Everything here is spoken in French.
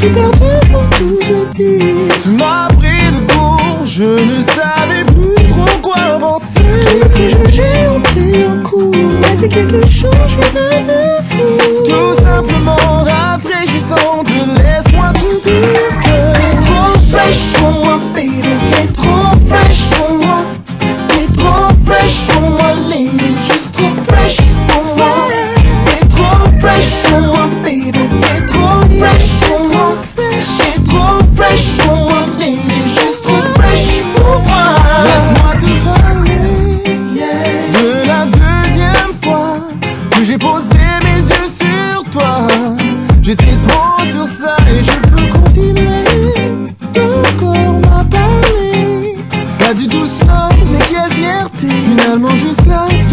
suis perdu pour tout te dire. Tu m'as pris de court, je ne savais plus trop quoi penser. Tu me fais juger en pris un coup. Mais c'est quelque chose, je suis devenu fou. Tout simplement rafraîchissante, laisse-moi te dire que t'es trop fresh pour moi, baby. T'es trop fresh pour moi. T'es trop fresh pour moi, lady. Juste trop fresh pour moi. T'es trop fresh pour moi, baby. T'es trop fresh pour moi. T'es trop fresh pour moi, lady. Juste trop fresh pour moi. laisse-moi te parler de la deuxième fois que j'ai posé mes yeux sur toi. J'étais trop sur ça et je peux continuer Encore m'a parlé. Pas du tout seul, mais quelle fierté. Finalement juste classe.